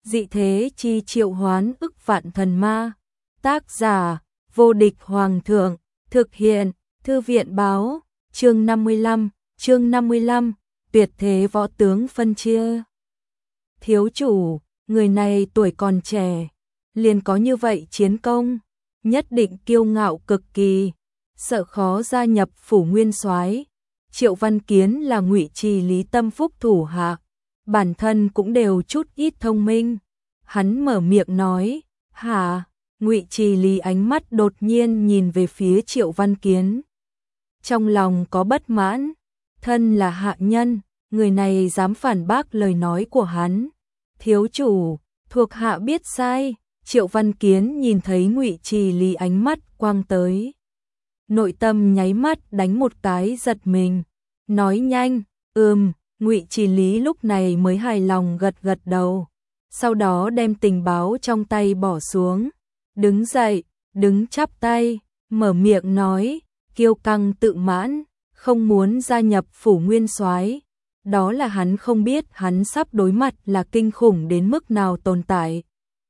dị thế chi triệu hoán ức vạn thần ma. Tác giả, vô địch hoàng thượng, thực hiện, thư viện báo, chương 55, tuyệt thế võ tướng phân chia. Thiếu chủ, người này tuổi còn trẻ, liền có như vậy chiến công, nhất định kiêu ngạo cực kỳ, sợ khó gia nhập phủ nguyên soái. Triệu Văn Kiến là Ngụy Trì Lý tâm phúc thủ hạ, bản thân cũng đều chút ít thông minh. Hắn mở miệng nói, hả? Ngụy Trì Lý ánh mắt đột nhiên nhìn về phía Triệu Văn Kiến. Trong lòng có bất mãn, thân là hạ nhân, người này dám phản bác lời nói của hắn. Thiếu chủ, thuộc hạ biết sai. Triệu Văn Kiến nhìn thấy Ngụy Trì Lý ánh mắt quang tới. Nội tâm nháy mắt đánh một cái giật mình, nói nhanh, Ngụy Trì Lý lúc này mới hài lòng gật gật đầu, sau đó đem tình báo trong tay bỏ xuống, đứng dậy, đứng chắp tay, mở miệng nói, kiêu căng tự mãn, không muốn gia nhập phủ nguyên soái. Đó là hắn không biết hắn sắp đối mặt là kinh khủng đến mức nào tồn tại.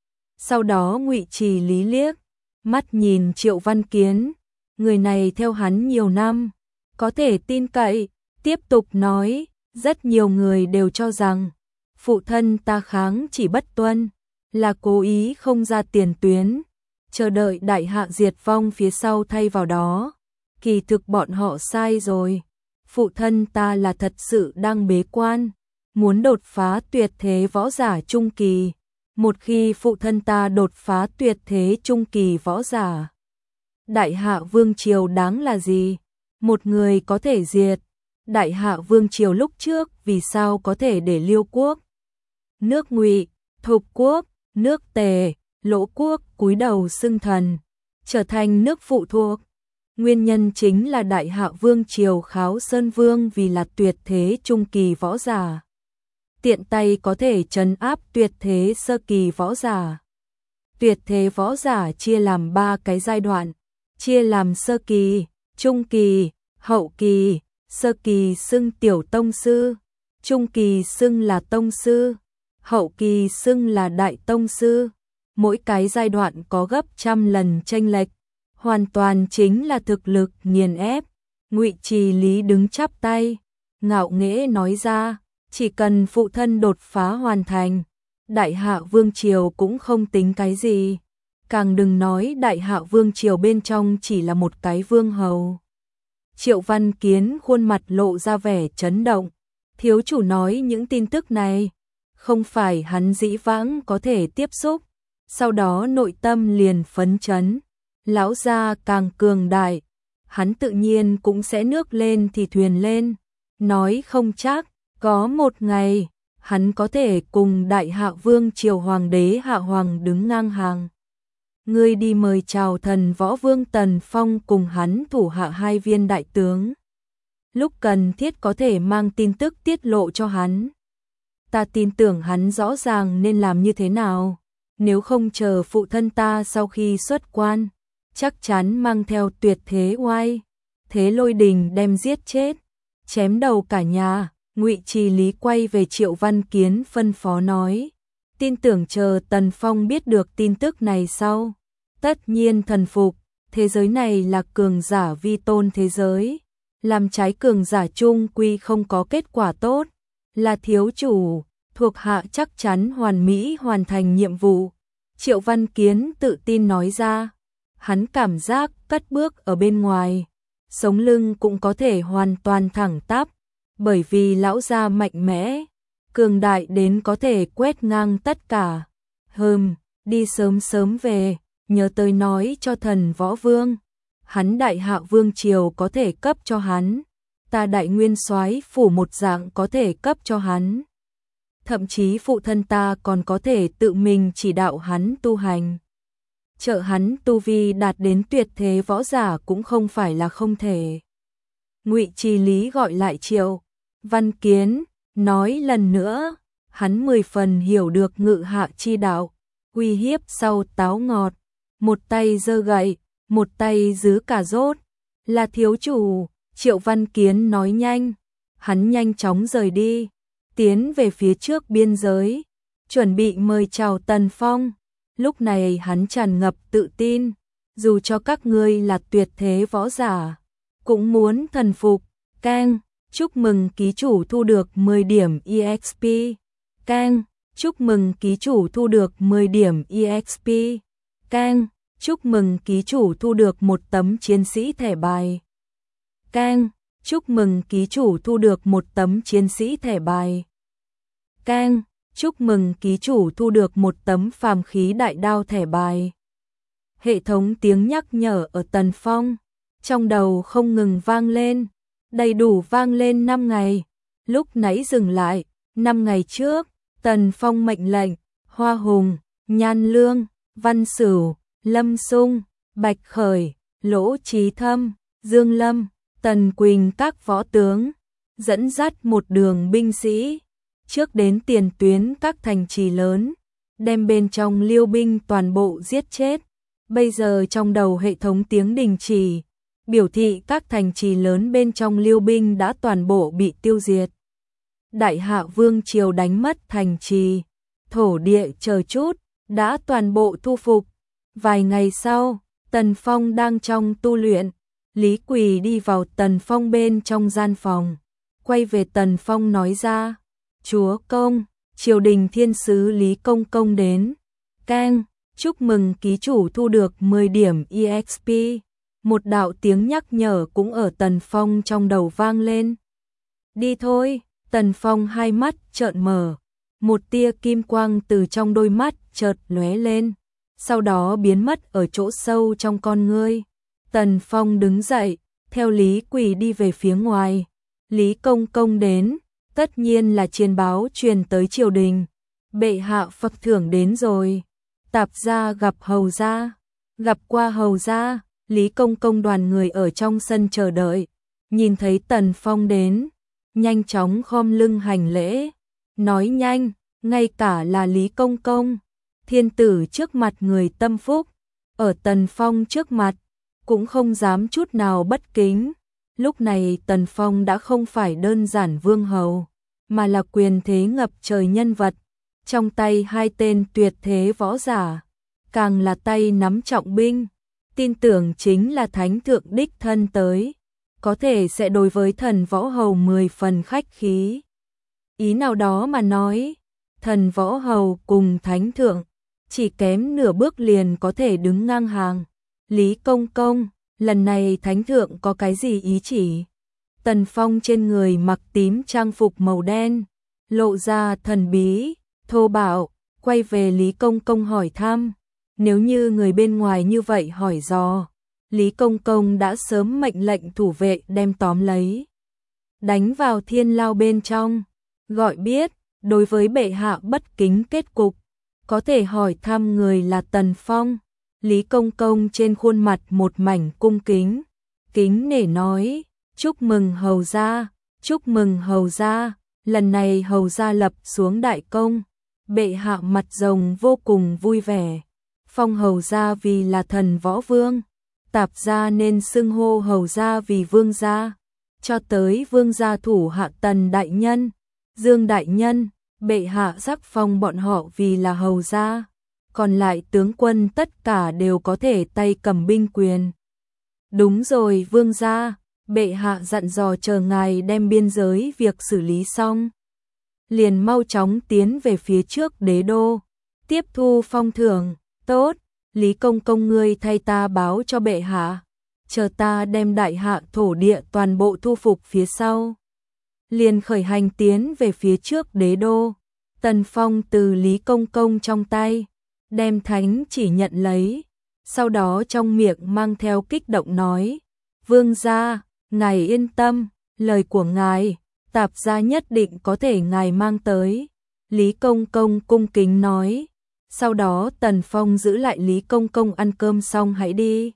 Sau đó Ngụy Trì Lý liếc mắt nhìn Triệu Văn Kiến, người này theo hắn nhiều năm, có thể tin cậy, tiếp tục nói, rất nhiều người đều cho rằng phụ thân ta kháng chỉ bất tuân, là cố ý không ra tiền tuyến, chờ đợi đại hạ diệt vong phía sau thay vào đó. Kỳ thực bọn họ sai rồi, phụ thân ta là thật sự đang bế quan, muốn đột phá tuyệt thế võ giả trung kỳ. Một khi phụ thân ta đột phá tuyệt thế trung kỳ võ giả, đại hạ vương triều đáng là gì? Một người có thể diệt. Đại hạ vương triều lúc trước vì sao có thể để Liêu quốc, nước Ngụy, Thục quốc, nước Tề, Lỗ quốc cúi đầu xưng thần, trở thành nước phụ thuộc? Nguyên nhân chính là đại hạ vương triều Kháo Sơn Vương vì là tuyệt thế trung kỳ võ giả, tiện tay có thể trấn áp tuyệt thế sơ kỳ võ giả. Tuyệt thế võ giả chia làm 3 cái giai đoạn, chia làm sơ kỳ, trung kỳ, hậu kỳ. Sơ kỳ xưng tiểu tông sư, trung kỳ xưng là tông sư, hậu kỳ xưng là đại tông sư. Mỗi cái giai đoạn có gấp trăm lần chênh lệch, hoàn toàn chính là thực lực nghiền ép. Ngụy Trì Lý đứng chắp tay, ngạo nghễ nói ra, chỉ cần phụ thân đột phá hoàn thành, đại hạ vương triều cũng không tính cái gì. Càng đừng nói đại hạ vương triều bên trong chỉ là một cái vương hầu. Triệu Văn Kiến khuôn mặt lộ ra vẻ chấn động, thiếu chủ nói những tin tức này, không phải hắn dĩ vãng có thể tiếp xúc, sau đó nội tâm liền phấn chấn, lão gia càng cường đại, hắn tự nhiên cũng sẽ nước lên thì thuyền lên, nói không chắc, có một ngày, hắn có thể cùng đại hạ vương triều hoàng đế Hạ Hoàng đứng ngang hàng. Ngươi đi mời chào thần võ vương Tần Phong cùng hắn thủ hạ 2 viên đại tướng. Lúc cần thiết có thể mang tin tức tiết lộ cho hắn. Ta tin tưởng hắn rõ ràng nên làm như thế nào. Nếu không chờ phụ thân ta sau khi xuất quan, chắc chắn mang theo tuyệt thế oai, thế lôi đình đem giết chết, chém đầu cả nhà. Ngụy Trì Lý quay về Triệu Văn Kiến phân phó nói, tin tưởng chờ Tần Phong biết được tin tức này sau, tất nhiên thần phục. Thế giới này là cường giả vi tôn thế giới, làm trái cường giả chung quy không có kết quả tốt. Là thiếu chủ, thuộc hạ chắc chắn hoàn mỹ hoàn thành nhiệm vụ. Triệu Văn Kiến tự tin nói ra, hắn cảm giác cất bước ở bên ngoài, sống lưng cũng có thể hoàn toàn thẳng tắp, bởi vì lão gia mạnh mẽ, cường đại đến có thể quét ngang tất cả. Đi sớm sớm về, nhớ tới nói cho thần võ vương, hắn đại hạ vương triều có thể cấp cho hắn, ta đại nguyên soái phủ một dạng có thể cấp cho hắn. Thậm chí phụ thân ta còn có thể tự mình chỉ đạo hắn tu hành. Trợ hắn tu vi đạt đến tuyệt thế võ giả cũng không phải là không thể. Ngụy Trì Lý gọi lại Triệu Văn Kiến, nói lần nữa, hắn 10 phần hiểu được ngự hạ chi đạo, uy hiếp sau táo ngọt, một tay giơ gậy, một tay giữ cà rốt. Là thiếu chủ, Triệu Văn Kiến nói nhanh, hắn nhanh chóng rời đi, tiến về phía trước biên giới. chuẩn bị mời chào Tần Phong. Lúc này hắn tràn ngập tự tin, dù cho các ngươi là tuyệt thế võ giả, cũng muốn thần phục. Keng, chúc mừng ký chủ thu được 10 điểm EXP. Keng, chúc mừng ký chủ thu được 10 điểm EXP. Keng, chúc mừng ký chủ thu được một tấm chiến sĩ thẻ bài. Keng, chúc mừng ký chủ thu được một tấm chiến sĩ thẻ bài. Keng, chúc mừng ký chủ thu được một tấm phàm khí đại đao thẻ bài. Hệ thống tiếng nhắc nhở ở Tần Phong trong đầu không ngừng vang lên, đầy đủ vang lên 5 ngày, lúc nãy dừng lại. 5 ngày trước, Tần Phong mệnh lệnh Hoa Hùng, Nhan Lương, Văn Sửu, Lâm Sung, Bạch Khởi, Lỗ Chí Thâm, Dương Lâm, Tần Quỳnh các võ tướng dẫn dắt một đường binh sĩ trước đến tiền tuyến các thành trì lớn, đem bên trong Liêu binh toàn bộ giết chết. Bây giờ trong đầu hệ thống tiếng đình chỉ, biểu thị các thành trì lớn bên trong Liêu binh đã toàn bộ bị tiêu diệt. Đại Hạ Vương triều đánh mất thành trì, thổ địa chờ chút, đã toàn bộ thu phục. Vài ngày sau, Tần Phong đang trong tu luyện, Lý Quỳ đi vào Tần Phong bên trong gian phòng, quay về Tần Phong nói ra: "Chúa công, triều đình thiên sứ Lý Công Công đến." Keng, chúc mừng ký chủ thu được 10 điểm EXP. Một đạo tiếng nhắc nhở cũng ở Tần Phong trong đầu vang lên. Đi thôi. Tần Phong hai mắt trợn mở, một tia kim quang từ trong đôi mắt chợt lóe lên, sau đó biến mất ở chỗ sâu trong con ngươi. Tần Phong đứng dậy, theo Lý Quỳ đi về phía ngoài. Lý Công Công đến, tất nhiên là truyền báo truyền tới triều đình. Bệ hạ phật thưởng đến rồi. Tạp gia gặp hầu gia. Gặp qua hầu gia. Lý Công Công đoàn người ở trong sân chờ đợi, nhìn thấy Tần Phong đến, nhanh chóng khom lưng hành lễ, nói nhanh, ngay cả là Lý Công Công, thiên tử trước mặt người tâm phúc, ở Tần Phong trước mặt, cũng không dám chút nào bất kính. Lúc này Tần Phong đã không phải đơn giản vương hầu, mà là quyền thế ngập trời nhân vật, trong tay hai tên tuyệt thế võ giả, càng là tay nắm trọng binh, tin tưởng chính là thánh thượng đích thân tới, có thể sẽ đối với thần võ hầu 10 phần khách khí. Ý nào đó mà nói, thần võ hầu cùng thánh thượng, chỉ kém nửa bước liền có thể đứng ngang hàng. Lý Công Công, lần này thánh thượng có cái gì ý chỉ? Tần Phong trên người mặc tím trang phục màu đen, lộ ra thần bí, thô bạo, quay về Lý Công Công hỏi thăm. Nếu như người bên ngoài như vậy hỏi dò, Lý Công Công đã sớm mệnh lệnh thủ vệ đem tóm lấy, đánh vào thiên lao bên trong, gọi biết, đối với bệ hạ bất kính kết cục, có thể hỏi thăm người là Tần Phong. Lý Công Công trên khuôn mặt một mảnh cung kính, kính nể nói, chúc mừng hầu gia, chúc mừng hầu gia, lần này hầu gia lập xuống đại công, bệ hạ mặt rồng vô cùng vui vẻ, phong hầu gia vì là thần võ vương, tạp gia nên xưng hô hầu gia vì vương gia, cho tới vương gia thủ hạ Tần đại nhân, Dương đại nhân, bệ hạ sắc phong bọn họ vì là hầu gia. Còn lại tướng quân tất cả đều có thể tay cầm binh quyền. Đúng rồi vương gia, bệ hạ dặn dò chờ ngài đem biên giới việc xử lý xong, liền mau chóng tiến về phía trước đế đô, tiếp thu phong thưởng. Tốt, Lý Công Công ngươi thay ta báo cho bệ hạ, chờ ta đem đại hạ thổ địa toàn bộ thu phục phía sau, liền khởi hành tiến về phía trước đế đô. Tần Phong từ Lý Công Công trong tay đem thánh chỉ nhận lấy, sau đó trong miệng mang theo kích động nói, vương gia, ngài yên tâm, lời của ngài, tạp gia nhất định có thể ngài mang tới. Lý Công Công cung kính nói, sau đó Tần Phong giữ lại Lý Công Công ăn cơm xong hãy đi.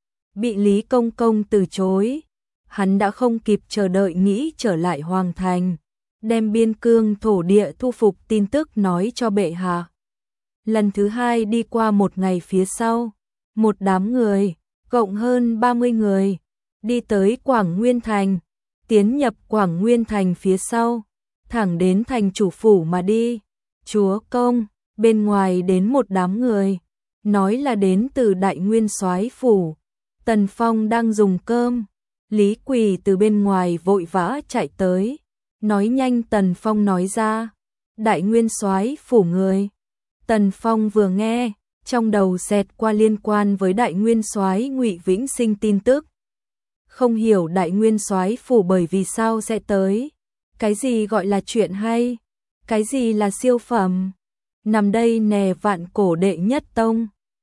Bị Lý Công Công từ chối, hắn đã không kịp chờ đợi nghĩ trở lại Hoàng Thành, đem biên cương thổ địa thu phục tin tức nói cho bệ hạ. Lần thứ hai đi qua một ngày phía sau, một đám người, cộng hơn 30 người, đi tới Quảng Nguyên Thành, tiến nhập Quảng Nguyên Thành phía sau, thẳng đến thành chủ phủ mà đi. chúa công, bên ngoài đến một đám người, nói là đến từ Đại Nguyên Soái phủ. Tần Phong đang dùng cơm, Lý Quỳ từ bên ngoài vội vã chạy tới, nói nhanh. Tần Phong nói ra, Đại Nguyên Soái phủ người. Tần Phong vừa nghe, trong đầu xẹt qua liên quan với Đại Nguyên Soái Ngụy Vĩnh Sinh tin tức. Không hiểu Đại Nguyên Soái phủ bởi vì sao sẽ tới, cái gì gọi là chuyện hay, cái gì là siêu phẩm. Nằm đây nè, Vạn Cổ đệ nhất tông.